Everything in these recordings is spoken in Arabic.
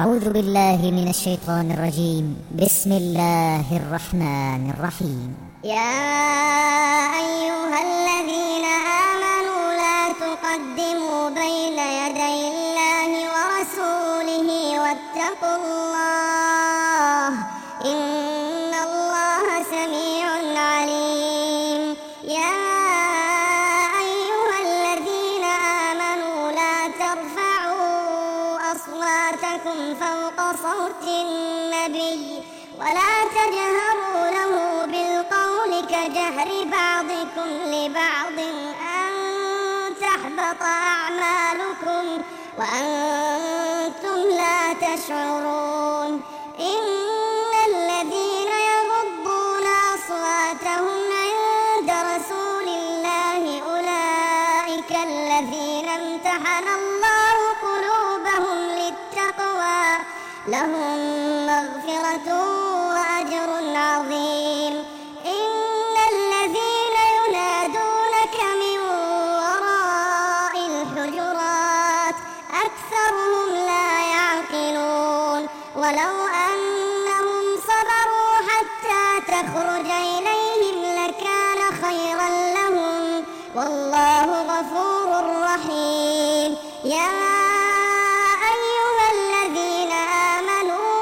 أعوذ بالله من الشيطان الرجيم. بسم الله الرحمن الرحيم. يا أيها الذين آمنوا لا تقدموا بين يدي الله ورسوله واتقوا الله إن الله سميع عليم. يا أيها الذين آمنوا لا ترفعوا أصواتكم فوق صوت النبي ولا تجهروا له بالقول كجهر بعضكم لبعض أن تحبط أعمالكم وأنتم لا تشعرون. إن الذين يغضون أصواتهم عند رسول الله أولئك الذين امتحن الله قلوبهم للتقوى لهم مغفرة وأجر عظيم. إن الذين ينادونك من وراء الحجرات أكثرهم لا يعقلون. ولو أنهم صبروا حتى تخرج إليهم لكان خيرا لهم والله غفور رحيم. يا أيها الذين آمنوا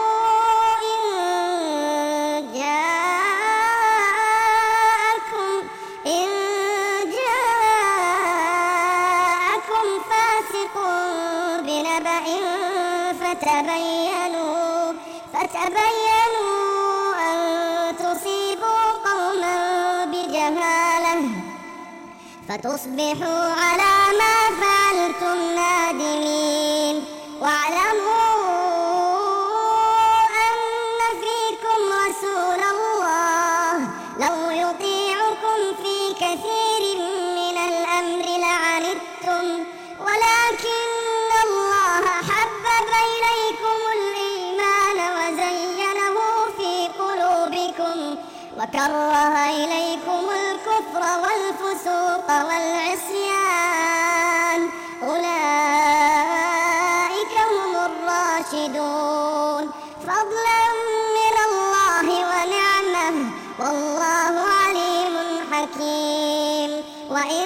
إن جاءكم فاسق بنبأ فتبينوا أن تصيبوا قوما بجهالة فتصبحوا على ما فعلتم نادمين. واعلموا أن فيكم رسول الله لو يطيعكم في كثير من الأمر لعنتم ولكن الله حبب إليكم الإيمان وزينه في قلوبكم وكره إليكم الكفر والفسوق والعصيان أولئك هم الراشدون فضلا من الله ونعمه والله عليم حكيم. وإن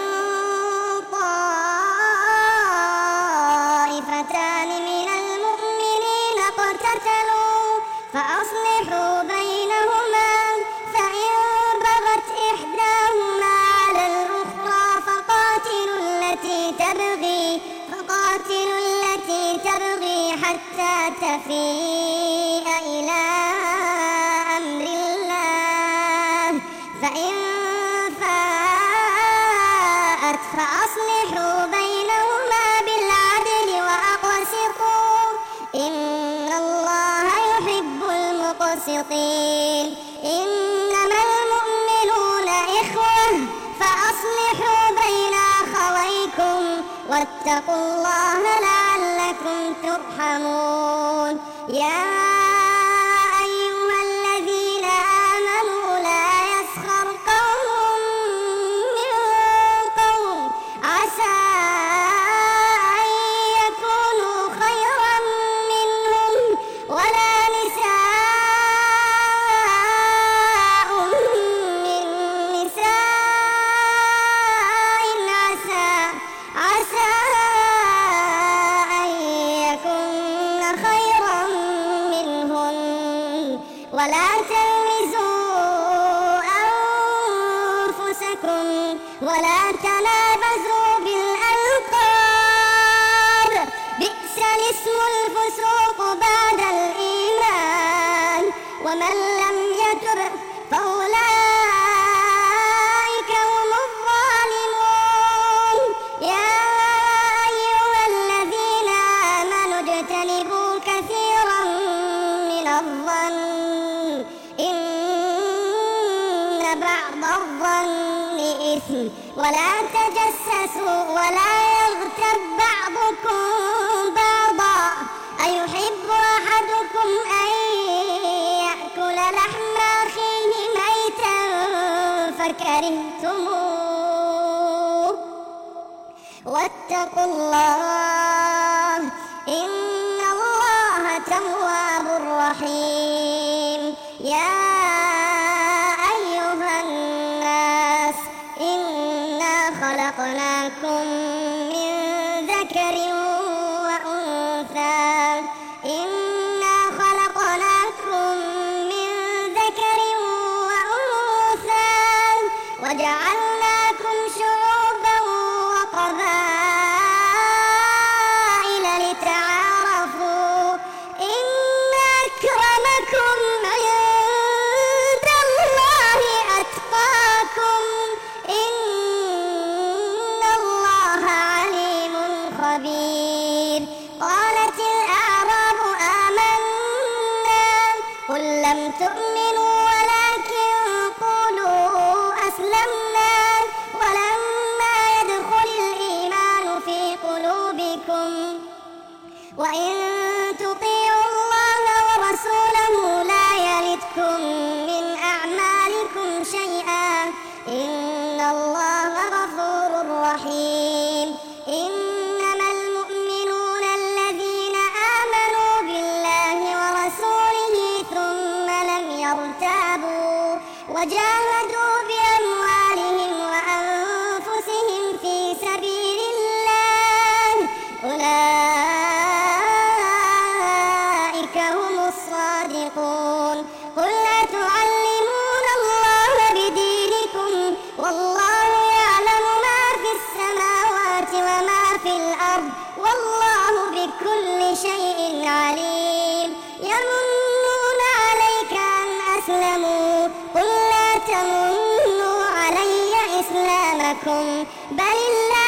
طائفتان من المؤمنين اقتتلوا فأصلحوا بينهما فإن بغت إحداهما على الأخرى فقاتلوا التي تبغي حتى تفيء إلى أمر الله فإن فاءت فأصلحوا بينهما بالعدل وأقسطوا إن الله يحب المقسطين. إنما المؤمنون إخوة فأصلحوا بين أخويكم واتقوا الله لعلكم ترحمون. يا أيها الذين آمنوا لا يسخر قوم من قوم عسى أن يكونوا خيرا منهم ولا نساء من نساء عسى أن يكن خيرا منهن ولا تلمزوا أنفسكم ولا تنابزوا بالألقاب بئس الاسم الفسوق بعد الإيمان ومن لم يتب فأولئك هم الظالمون. يا أيها الذين آمنوا اجتنبوا كثيرا من الظن إن بعض الظن إثم ولا تجسسوا ولا يغتب بعضكم بعضا أيحب أحدكم أن يأكل لحم أخيه ميتا فكرهتموه واتقوا الله إن الله تواب رحيم. يا أيها الناس إنا خلقناكم من ذكر وأنثى إنا خلقناكم من ذكر وأنثى وجعلناكم شعوبا وقبائل لتعارفوا إن أكرمكم عند الله أتقاكم إن الله عليم خبير. قالت الأعراب آمنا قل لم تؤمنوا ولكن قولوا أسلمنا ولما يدخل الإيمان في قلوبكم وإن تطيعوا الله ورسوله لا يلدكم من أعمالكم شيئا إن الله غفور رحيم. إنما المؤمنون الذين آمنوا بالله ورسوله ثم لم يرتابوا وجاهدوا بأموالهم وأنفسهم في سبيل الله أولئك هم الصادقون. قل أتعلمون الله بدينكم والله يعلم ما في السماوات وما في الأرض والله بكل شيء عليم. يمنون عليك أن أسلموا قل لا تمنوا علي إسلامكم بل الله